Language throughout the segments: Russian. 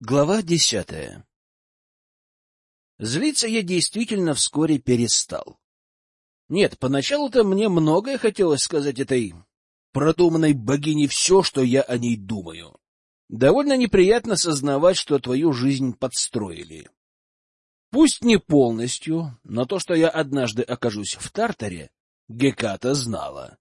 Глава 10. Злиться я действительно вскоре перестал. Нет, поначалу-то мне многое хотелось сказать этой продуманной богине все, что я о ней думаю. Довольно неприятно сознавать, что твою жизнь подстроили. Пусть не полностью, но то, что я однажды окажусь в Тартаре, Геката знала.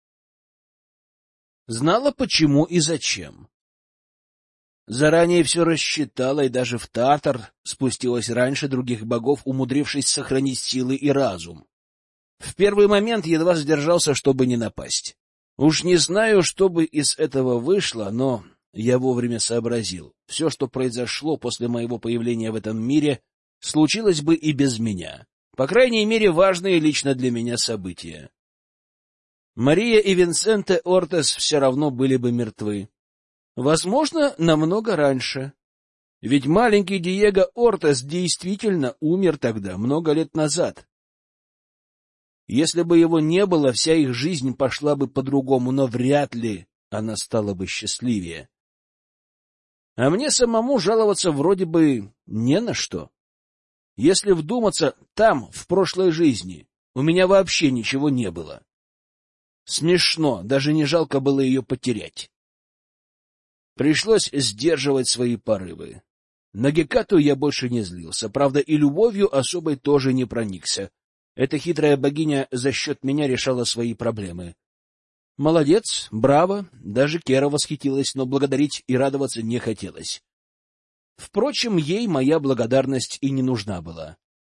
Знала, почему и зачем. Заранее все рассчитала и даже в Тартар спустилась раньше других богов, умудрившись сохранить силы и разум. В первый момент едва сдержался, чтобы не напасть. Уж не знаю, что бы из этого вышло, но я вовремя сообразил. Все, что произошло после моего появления в этом мире, случилось бы и без меня. По крайней мере, важные лично для меня события. Мария и Винсенте Ортес все равно были бы мертвы. Возможно, намного раньше. Ведь маленький Диего Ортес действительно умер тогда, много лет назад. Если бы его не было, вся их жизнь пошла бы по-другому, но вряд ли она стала бы счастливее. А мне самому жаловаться вроде бы не на что. Если вдуматься, там, в прошлой жизни, у меня вообще ничего не было. Смешно, даже не жалко было ее потерять. Пришлось сдерживать свои порывы. На Гекату я больше не злился, правда, и любовью особой тоже не проникся. Эта хитрая богиня за счет меня решала свои проблемы. Молодец, браво, даже Кера восхитилась, но благодарить и радоваться не хотелось. Впрочем, ей моя благодарность и не нужна была.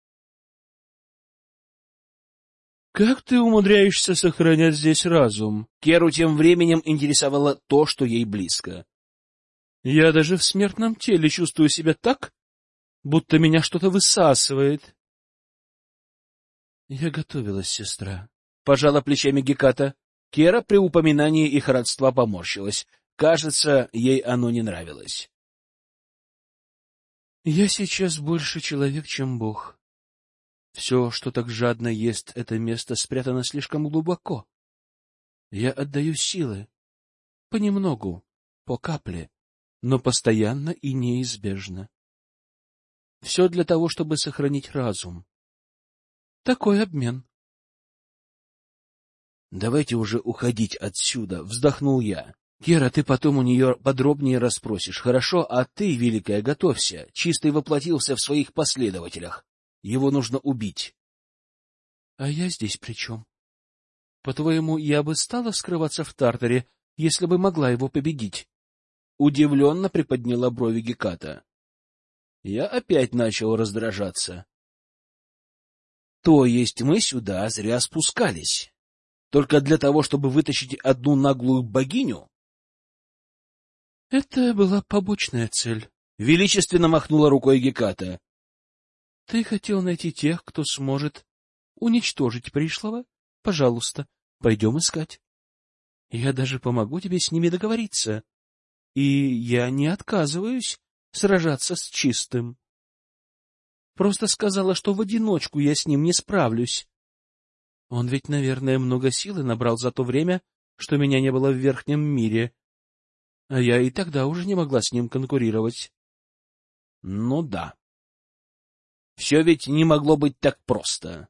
«Как ты умудряешься сохранять здесь разум?» Керу тем временем интересовало то, что ей близко. «Я даже в смертном теле чувствую себя так, будто меня что-то высасывает». «Я готовилась, сестра», — пожала плечами Геката. Кера при упоминании их родства поморщилась. Кажется, ей оно не нравилось. «Я сейчас больше человек, чем бог. Все, что так жадно ест это место, спрятано слишком глубоко. Я отдаю силы. Понемногу, по капле, но постоянно и неизбежно. Все для того, чтобы сохранить разум. Такой обмен». «Давайте уже уходить отсюда», — вздохнул я. «Кера, ты потом у нее подробнее расспросишь, хорошо? А ты, Великая, готовься. Чистый воплотился в своих последователях. Его нужно убить». «А я здесь при чем? По-твоему, я бы стала скрываться в Тартаре, если бы могла его победить?» Удивленно приподняла брови Геката. Я опять начал раздражаться. То есть мы сюда зря спускались? Только для того, чтобы вытащить одну наглую богиню? — Это была побочная цель. Величественно махнула рукой Геката. — Ты хотел найти тех, кто сможет уничтожить пришлого? Пожалуйста, пойдем искать. Я даже помогу тебе с ними договориться. И я не отказываюсь сражаться с чистым. Просто сказала, что в одиночку я с ним не справлюсь. Он ведь, наверное, много силы набрал за то время, что меня не было в верхнем мире, а я и тогда уже не могла с ним конкурировать. Ну да. Все ведь не могло быть так просто.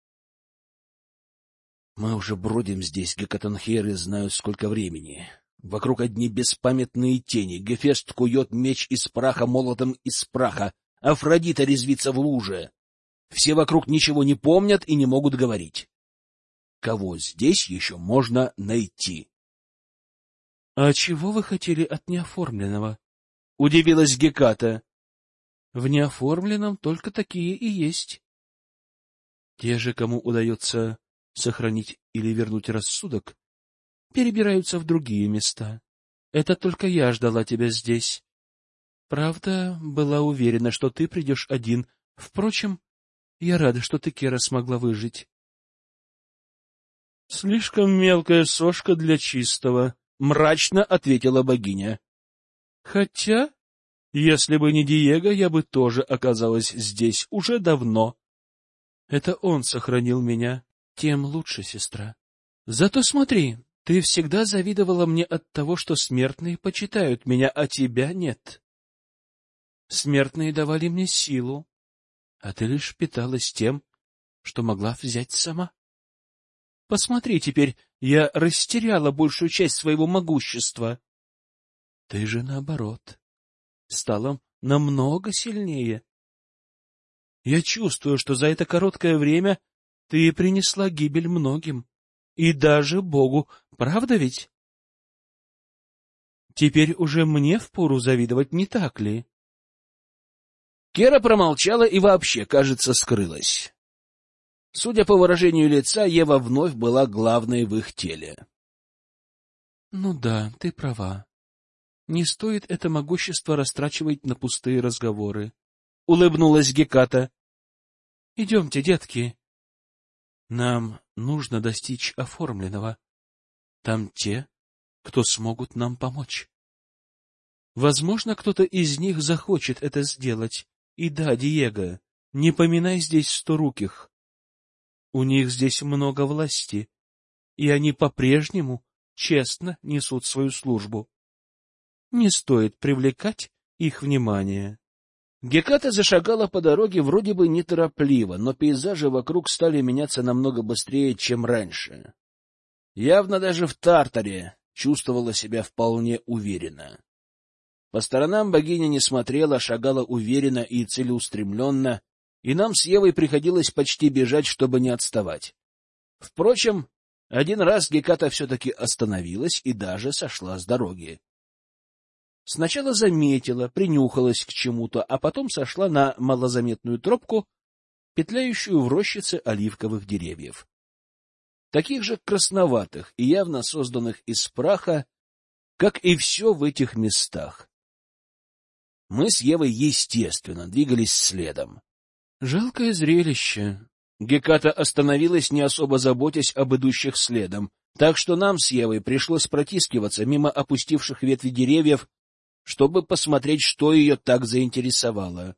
Мы уже бродим здесь, Гекатанхейры знают сколько времени. Вокруг одни беспамятные тени. Гефест кует меч из праха молотом из праха. Афродита резвится в луже. Все вокруг ничего не помнят и не могут говорить. Кого здесь еще можно найти? — А чего вы хотели от неоформленного? — удивилась Геката. — В неоформленном только такие и есть. Те же, кому удается сохранить или вернуть рассудок, перебираются в другие места. Это только я ждала тебя здесь. Правда, была уверена, что ты придешь один. Впрочем, я рада, что ты, Кера, смогла выжить. — Слишком мелкая сошка для чистого, — мрачно ответила богиня. — Хотя, если бы не Диего, я бы тоже оказалась здесь уже давно. Это он сохранил меня. Тем лучше, сестра. Зато смотри, ты всегда завидовала мне от того, что смертные почитают меня, а тебя нет. Смертные давали мне силу, а ты лишь питалась тем, что могла взять сама. Посмотри теперь, я растеряла большую часть своего могущества. Ты же, наоборот, стала намного сильнее. Я чувствую, что за это короткое время ты принесла гибель многим, и даже Богу, правда ведь? Теперь уже мне впору завидовать, не так ли? Кера промолчала и вообще, кажется, скрылась. Судя по выражению лица, Ева вновь была главной в их теле. — Ну да, ты права. Не стоит это могущество растрачивать на пустые разговоры. — улыбнулась Геката. — Идемте, детки. Нам нужно достичь оформленного. Там те, кто смогут нам помочь. Возможно, кто-то из них захочет это сделать. И да, Диего, не поминай здесь сторуких. У них здесь много власти, и они по-прежнему честно несут свою службу. Не стоит привлекать их внимание. Геката зашагала по дороге вроде бы неторопливо, но пейзажи вокруг стали меняться намного быстрее, чем раньше. Явно даже в Тартаре чувствовала себя вполне уверенно. По сторонам богиня не смотрела, шагала уверенно и целеустремленно, и нам с Евой приходилось почти бежать, чтобы не отставать. Впрочем, один раз Геката все-таки остановилась и даже сошла с дороги. Сначала заметила, принюхалась к чему-то, а потом сошла на малозаметную тропку, петляющую в рощице оливковых деревьев. Таких же красноватых и явно созданных из праха, как и все в этих местах. Мы с Евой, естественно, двигались следом. Жалкое зрелище. Геката остановилась, не особо заботясь об идущих следом, так что нам с Евой пришлось протискиваться мимо опустивших ветви деревьев, чтобы посмотреть, что ее так заинтересовало.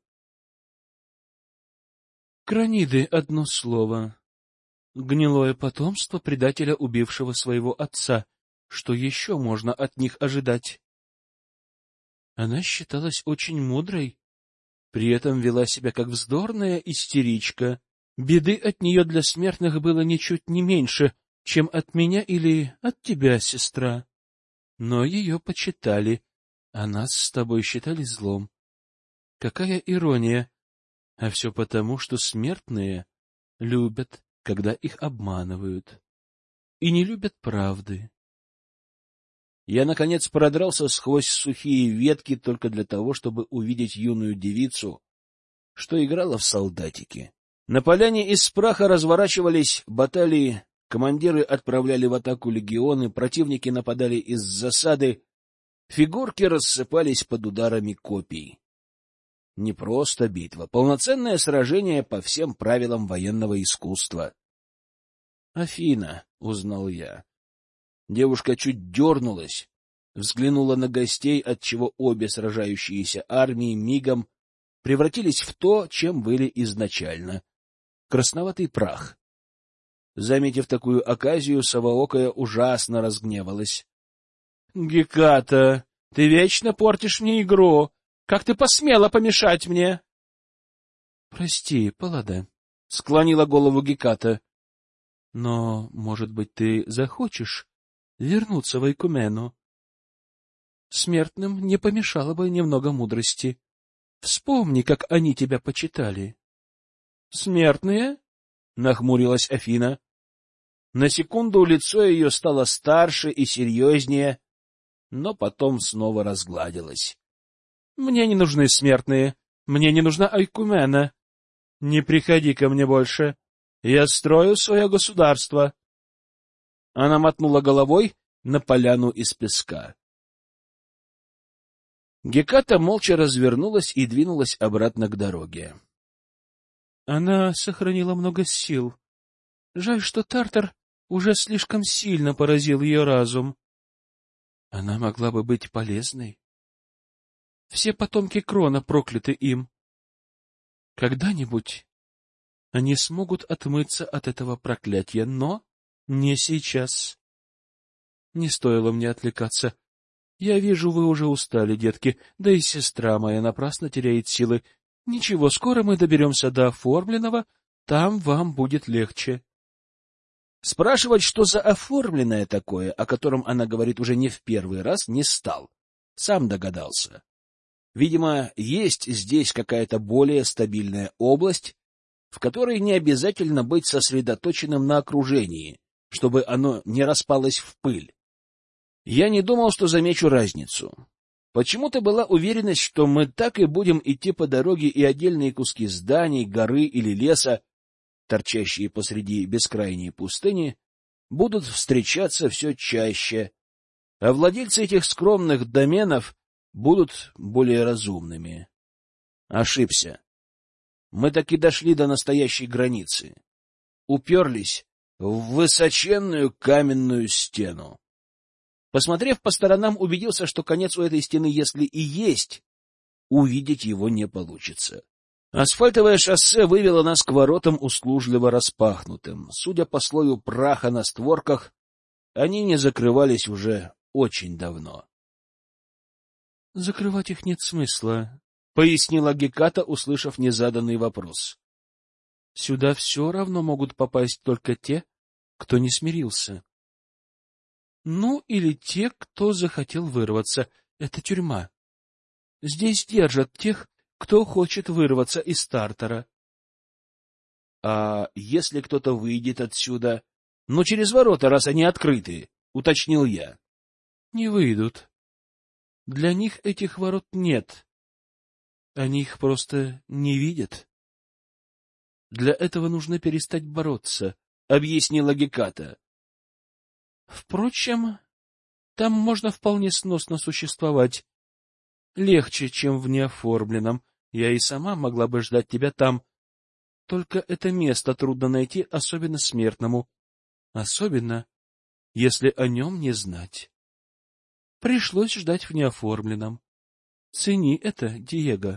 Краниды — одно слово. Гнилое потомство предателя, убившего своего отца. Что еще можно от них ожидать? Она считалась очень мудрой, при этом вела себя как вздорная истеричка. Беды от нее для смертных было ничуть не меньше, чем от меня или от тебя, сестра. Но ее почитали, а нас с тобой считали злом. Какая ирония! А все потому, что смертные любят, когда их обманывают, и не любят правды. Я, наконец, продрался сквозь сухие ветки только для того, чтобы увидеть юную девицу, что играла в солдатики. На поляне из праха разворачивались баталии, командиры отправляли в атаку легионы, противники нападали из засады, фигурки рассыпались под ударами копий. Не просто битва, полноценное сражение по всем правилам военного искусства. «Афина», — узнал я. Девушка чуть дернулась, взглянула на гостей, отчего обе сражающиеся армии мигом превратились в то, чем были изначально — красноватый прах. Заметив такую оказию, Совоокая ужасно разгневалась. — Геката, ты вечно портишь мне игру! Как ты посмела помешать мне? — Прости, Паллада, — склонила голову Геката. — Но, может быть, ты захочешь вернуться в Айкумену? Смертным не помешало бы немного мудрости. Вспомни, как они тебя почитали. — Смертные? — нахмурилась Афина. На секунду лицо ее стало старше и серьезнее, но потом снова разгладилось. — Мне не нужны смертные, мне не нужна Айкумена. Не приходи ко мне больше. Я строю свое государство. Она мотнула головой на поляну из песка. Геката молча развернулась и двинулась обратно к дороге. Она сохранила много сил. Жаль, что Тартар уже слишком сильно поразил ее разум. Она могла бы быть полезной. Все потомки Крона прокляты им. Когда-нибудь они смогут отмыться от этого проклятия, но не сейчас. Не стоило мне отвлекаться. Я вижу, вы уже устали, детки, да и сестра моя напрасно теряет силы. Ничего, скоро мы доберемся до оформленного, там вам будет легче. Спрашивать, что за оформленное такое, о котором она говорит уже не в первый раз, не стал. Сам догадался. Видимо, есть здесь какая-то более стабильная область, в которой не обязательно быть сосредоточенным на окружении, чтобы оно не распалось в пыль. Я не думал, что замечу разницу. Почему-то была уверенность, что мы так и будем идти по дороге, и отдельные куски зданий, горы или леса, торчащие посреди бескрайней пустыни, будут встречаться все чаще, а владельцы этих скромных доменов будут более разумными. Ошибся. Мы таки дошли до настоящей границы. Уперлись в высоченную каменную стену. Посмотрев по сторонам, убедился, что конец у этой стены, если и есть, увидеть его не получится. Асфальтовое шоссе вывело нас к воротам услужливо распахнутым. Судя по слою праха на створках, они не закрывались уже очень давно. — Закрывать их нет смысла, — пояснила Геката, услышав незаданный вопрос. — Сюда все равно могут попасть только те, кто не смирился. Ну, или те, кто захотел вырваться. Это тюрьма. Здесь держат тех, кто хочет вырваться из Тартара. — А если кто-то выйдет отсюда? — Ну, через ворота, раз они открыты, — уточнил я. — Не выйдут. Для них этих ворот нет. Они их просто не видят. Для этого нужно перестать бороться, — объяснила Геката. Впрочем, там можно вполне сносно существовать. Легче, чем в неоформленном. Я и сама могла бы ждать тебя там. Только это место трудно найти, особенно смертному. Особенно, если о нем не знать. Пришлось ждать в неоформленном. Цени это, Диего.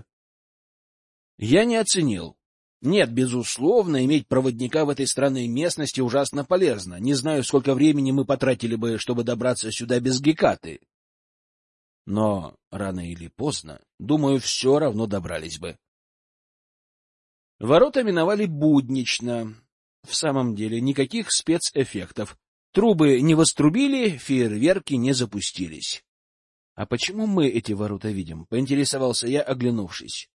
Я не оценил. Нет, безусловно, иметь проводника в этой странной местности ужасно полезно. Не знаю, сколько времени мы потратили бы, чтобы добраться сюда без Гекаты. Но рано или поздно, думаю, все равно добрались бы. Ворота миновали буднично. В самом деле, никаких спецэффектов. Трубы не вострубили, фейерверки не запустились. — А почему мы эти ворота видим? — поинтересовался я, оглянувшись.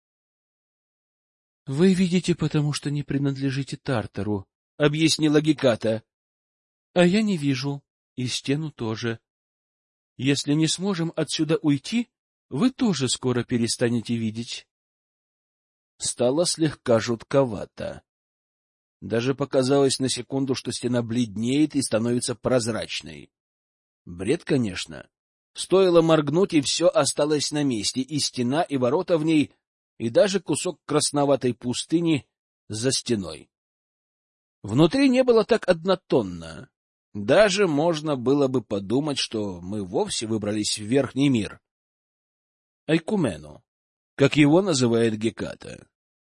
— Вы видите, потому что не принадлежите Тартару, — объяснила Геката. — А я не вижу, и стену тоже. Если не сможем отсюда уйти, вы тоже скоро перестанете видеть. Стало слегка жутковато. Даже показалось на секунду, что стена бледнеет и становится прозрачной. Бред, конечно. Стоило моргнуть, и все осталось на месте, и стена, и ворота в ней, и даже кусок красноватой пустыни за стеной. Внутри не было так однотонно. Даже можно было бы подумать, что мы вовсе выбрались в верхний мир. Айкумену, как его называет Геката.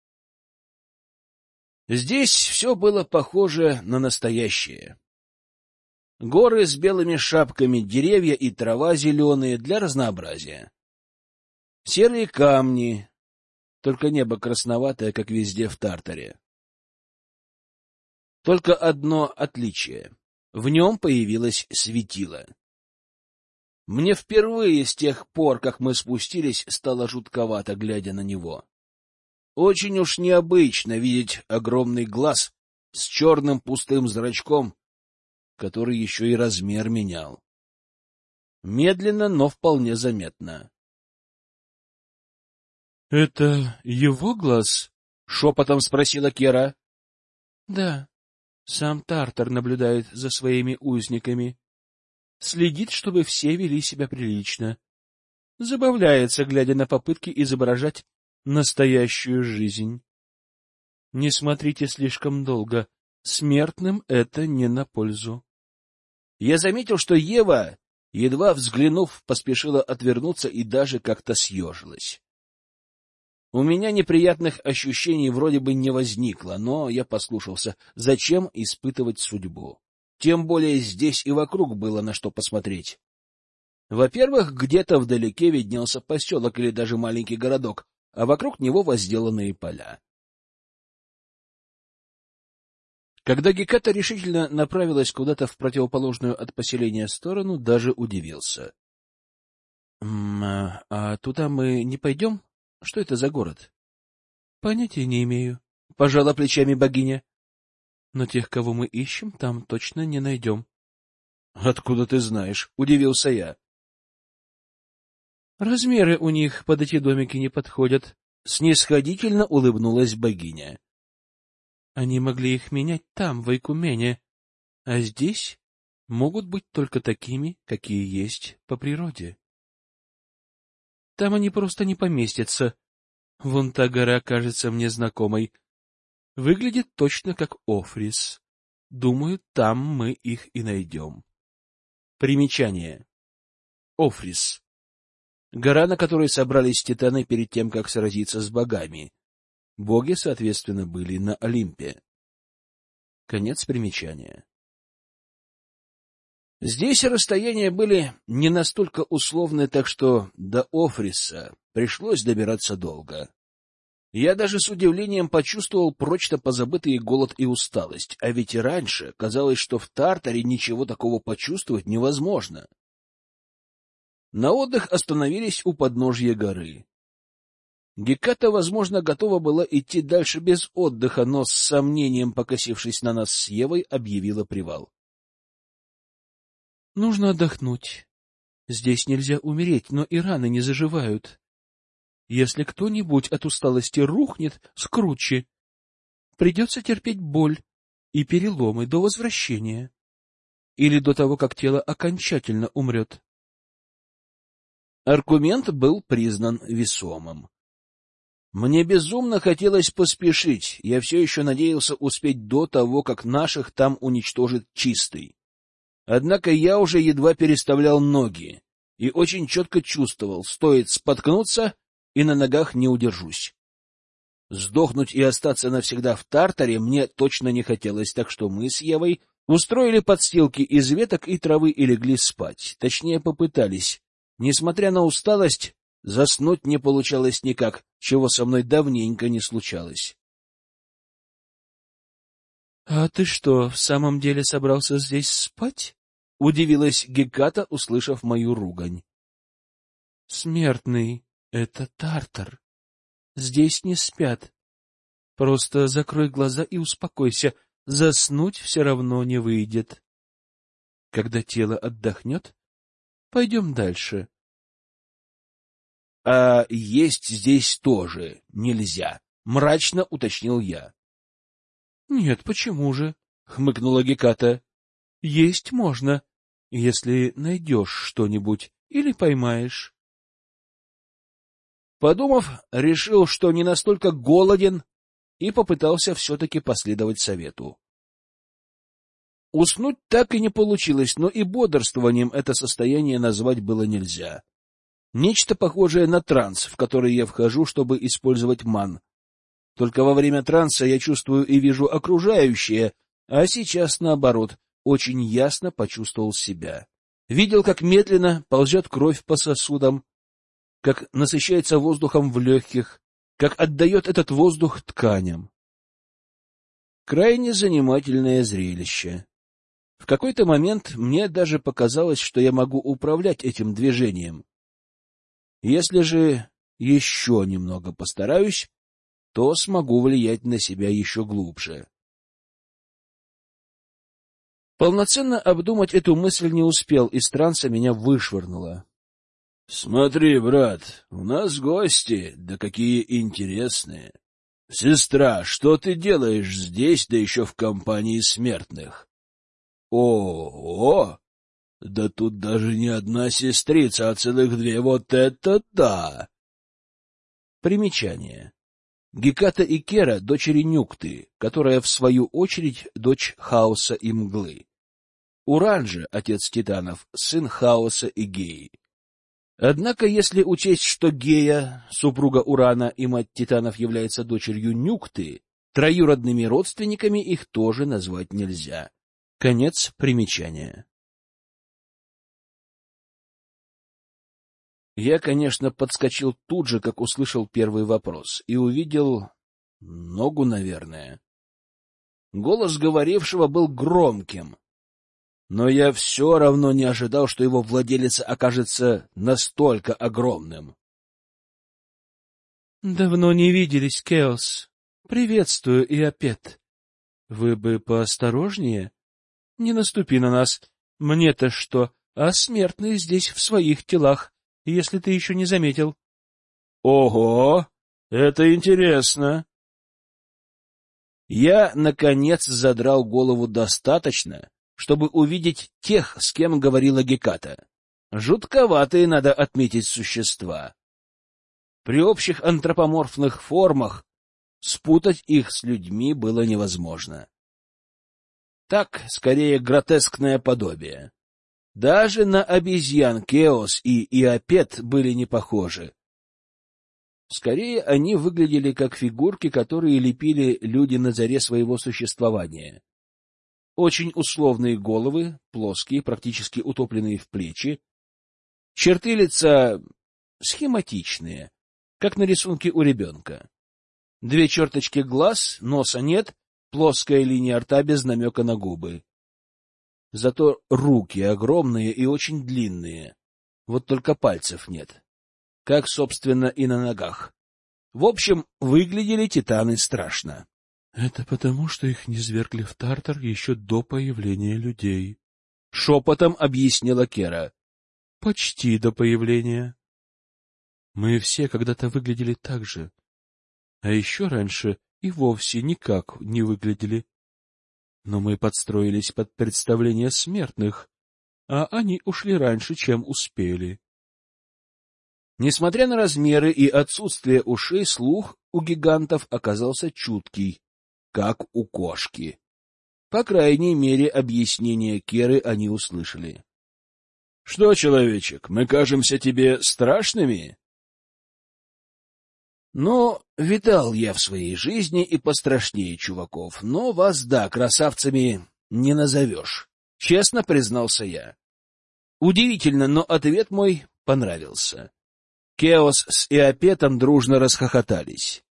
Здесь все было похоже на настоящее. Горы с белыми шапками, деревья и трава зеленые для разнообразия. Серые камни, только небо красноватое, как везде в Тартаре. Только одно отличие. В нем появилось светило. Мне впервые с тех пор, как мы спустились, стало жутковато, глядя на него. Очень уж необычно видеть огромный глаз с черным пустым зрачком, который еще и размер менял. Медленно, но вполне заметно. — Это его глаз? — шепотом спросила Кера. — Да. Сам Тартар наблюдает за своими узниками. Следит, чтобы все вели себя прилично. Забавляется, глядя на попытки изображать настоящую жизнь. Не смотрите слишком долго. Смертным это не на пользу. Я заметил, что Ева, едва взглянув, поспешила отвернуться и даже как-то съежилась. У меня неприятных ощущений вроде бы не возникло, но я послушался. Зачем испытывать судьбу? Тем более здесь и вокруг было на что посмотреть. Во-первых, где-то вдалеке виднелся поселок или даже маленький городок, а вокруг него возделанные поля. Когда Геката решительно направилась куда-то в противоположную от поселения сторону, даже удивился. — А туда мы не пойдем? Что это за город? — Понятия не имею, — пожала плечами богиня. — Но тех, кого мы ищем, там точно не найдем. — Откуда ты знаешь? — удивился я. — Размеры у них под эти домики не подходят, — снисходительно улыбнулась богиня. Они могли их менять там, в Айкумене, а здесь могут быть только такими, какие есть по природе. Там они просто не поместятся. Вон та гора кажется мне знакомой. Выглядит точно как Офрис. Думаю, там мы их и найдем. Примечание. Офрис. Гора, на которой собрались титаны перед тем, как сразиться с богами. Боги, соответственно, были на Олимпе. Конец примечания. Здесь расстояния были не настолько условны, так что до Офриса пришлось добираться долго. Я даже с удивлением почувствовал прочно позабытый голод и усталость, а ведь и раньше казалось, что в Тартаре ничего такого почувствовать невозможно. На отдых остановились у подножья горы. Геката, возможно, готова была идти дальше без отдыха, но с сомнением, покосившись на нас с Евой, объявила привал. — Нужно отдохнуть. Здесь нельзя умереть, но и раны не заживают. Если кто-нибудь от усталости рухнет с кручи, придется терпеть боль и переломы до возвращения или до того, как тело окончательно умрет. Аргумент был признан весомым. Мне безумно хотелось поспешить, я все еще надеялся успеть до того, как наших там уничтожит Чистый. Однако я уже едва переставлял ноги и очень четко чувствовал, стоит споткнуться, и на ногах не удержусь. Сдохнуть и остаться навсегда в Тартаре мне точно не хотелось, так что мы с Евой устроили подстилки из веток и травы и легли спать. Точнее, попытались. Несмотря на усталость, заснуть не получалось никак, чего со мной давненько не случалось. — А ты что, в самом деле собрался здесь спать? — удивилась Геката, услышав мою ругань. — Смертный, это Тартар. Здесь не спят. Просто закрой глаза и успокойся. Заснуть все равно не выйдет. Когда тело отдохнет, пойдем дальше. — А есть здесь тоже нельзя, — мрачно уточнил я. — Нет, почему же? — хмыкнула Геката. — Есть можно, если найдешь что-нибудь или поймаешь. Подумав, решил, что не настолько голоден, и попытался все-таки последовать совету. Уснуть так и не получилось, но и бодрствованием это состояние назвать было нельзя. Нечто похожее на транс, в который я вхожу, чтобы использовать ман. Только во время транса я чувствую и вижу окружающее, а сейчас, наоборот, очень ясно почувствовал себя. Видел, как медленно ползет кровь по сосудам, как насыщается воздухом в легких, как отдает этот воздух тканям. Крайне занимательное зрелище. В какой-то момент мне даже показалось, что я могу управлять этим движением. Если же еще немного постараюсь, то смогу влиять на себя еще глубже. Полноценно обдумать эту мысль не успел, из транса меня вышвырнуло. — Смотри, брат, у нас гости, да какие интересные. Сестра, что ты делаешь здесь, да еще в компании смертных? О, да тут даже не одна сестрица, а целых две, вот это да! Примечание. Геката и Кера — дочери Нюкты, которая, в свою очередь, дочь Хаоса и Мглы. Уран же, отец титанов, сын Хаоса и Геи. Однако, если учесть, что Гея, супруга Урана и мать титанов, является дочерью Нюкты, троюродными родственниками их тоже назвать нельзя. Конец примечания. Я, конечно, подскочил тут же, как услышал первый вопрос, и увидел ногу, наверное. Голос говорившего был громким, но я все равно не ожидал, что его владелец окажется настолько огромным. — Давно не виделись, Кеос. Приветствую, Иопет. Вы бы поосторожнее. Не наступи на нас. Мне-то что, а смертные здесь в своих телах, если ты еще не заметил. — Ого! Это интересно! Я, наконец, задрал голову достаточно, чтобы увидеть тех, с кем говорила Геката. Жутковатые, надо отметить, существа. При общих антропоморфных формах спутать их с людьми было невозможно. Так, скорее, гротескное подобие. Даже на обезьян Кеос и Иопет были не похожи. Скорее, они выглядели как фигурки, которые лепили люди на заре своего существования. Очень условные головы, плоские, практически утопленные в плечи. Черты лица схематичные, как на рисунке у ребенка. 2 черточки глаз, носа нет, плоская линия рта без намека на губы. Зато руки огромные и очень длинные, вот только пальцев нет, как, собственно, и на ногах. В общем, выглядели титаны страшно. — Это потому, что их низвергли в Тартар еще до появления людей. — шепотом объяснила Кера. — Почти до появления. Мы все когда-то выглядели так же, а еще раньше и вовсе никак не выглядели. Но мы подстроились под представление смертных, а они ушли раньше, чем успели. Несмотря на размеры и отсутствие ушей, слух у гигантов оказался чуткий, как у кошки. По крайней мере, объяснение Керы они услышали. — Что, человечек, мы кажемся тебе страшными? — Ну, видал я в своей жизни и пострашнее чуваков, но вас, да, красавцами не назовешь, — честно признался я. Удивительно, но ответ мой понравился. Кеос с Иопетом дружно расхохотались.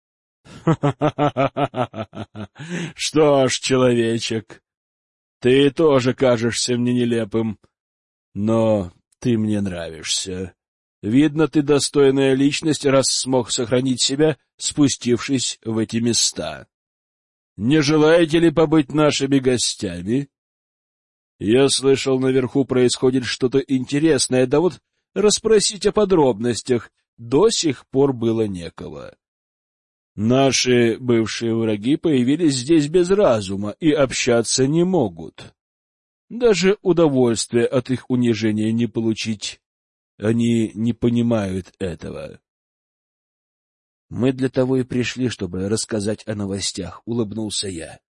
— Что ж, человечек, ты тоже кажешься мне нелепым, но ты мне нравишься. Видно, ты достойная личность, раз смог сохранить себя, спустившись в эти места. Не желаете ли побыть нашими гостями? Я слышал, наверху происходит что-то интересное, да вот расспросить о подробностях до сих пор было некого. Наши бывшие враги появились здесь без разума и общаться не могут. Даже удовольствия от их унижения не получить. Они не понимают этого. Мы для того и пришли, чтобы рассказать о новостях, — улыбнулся я.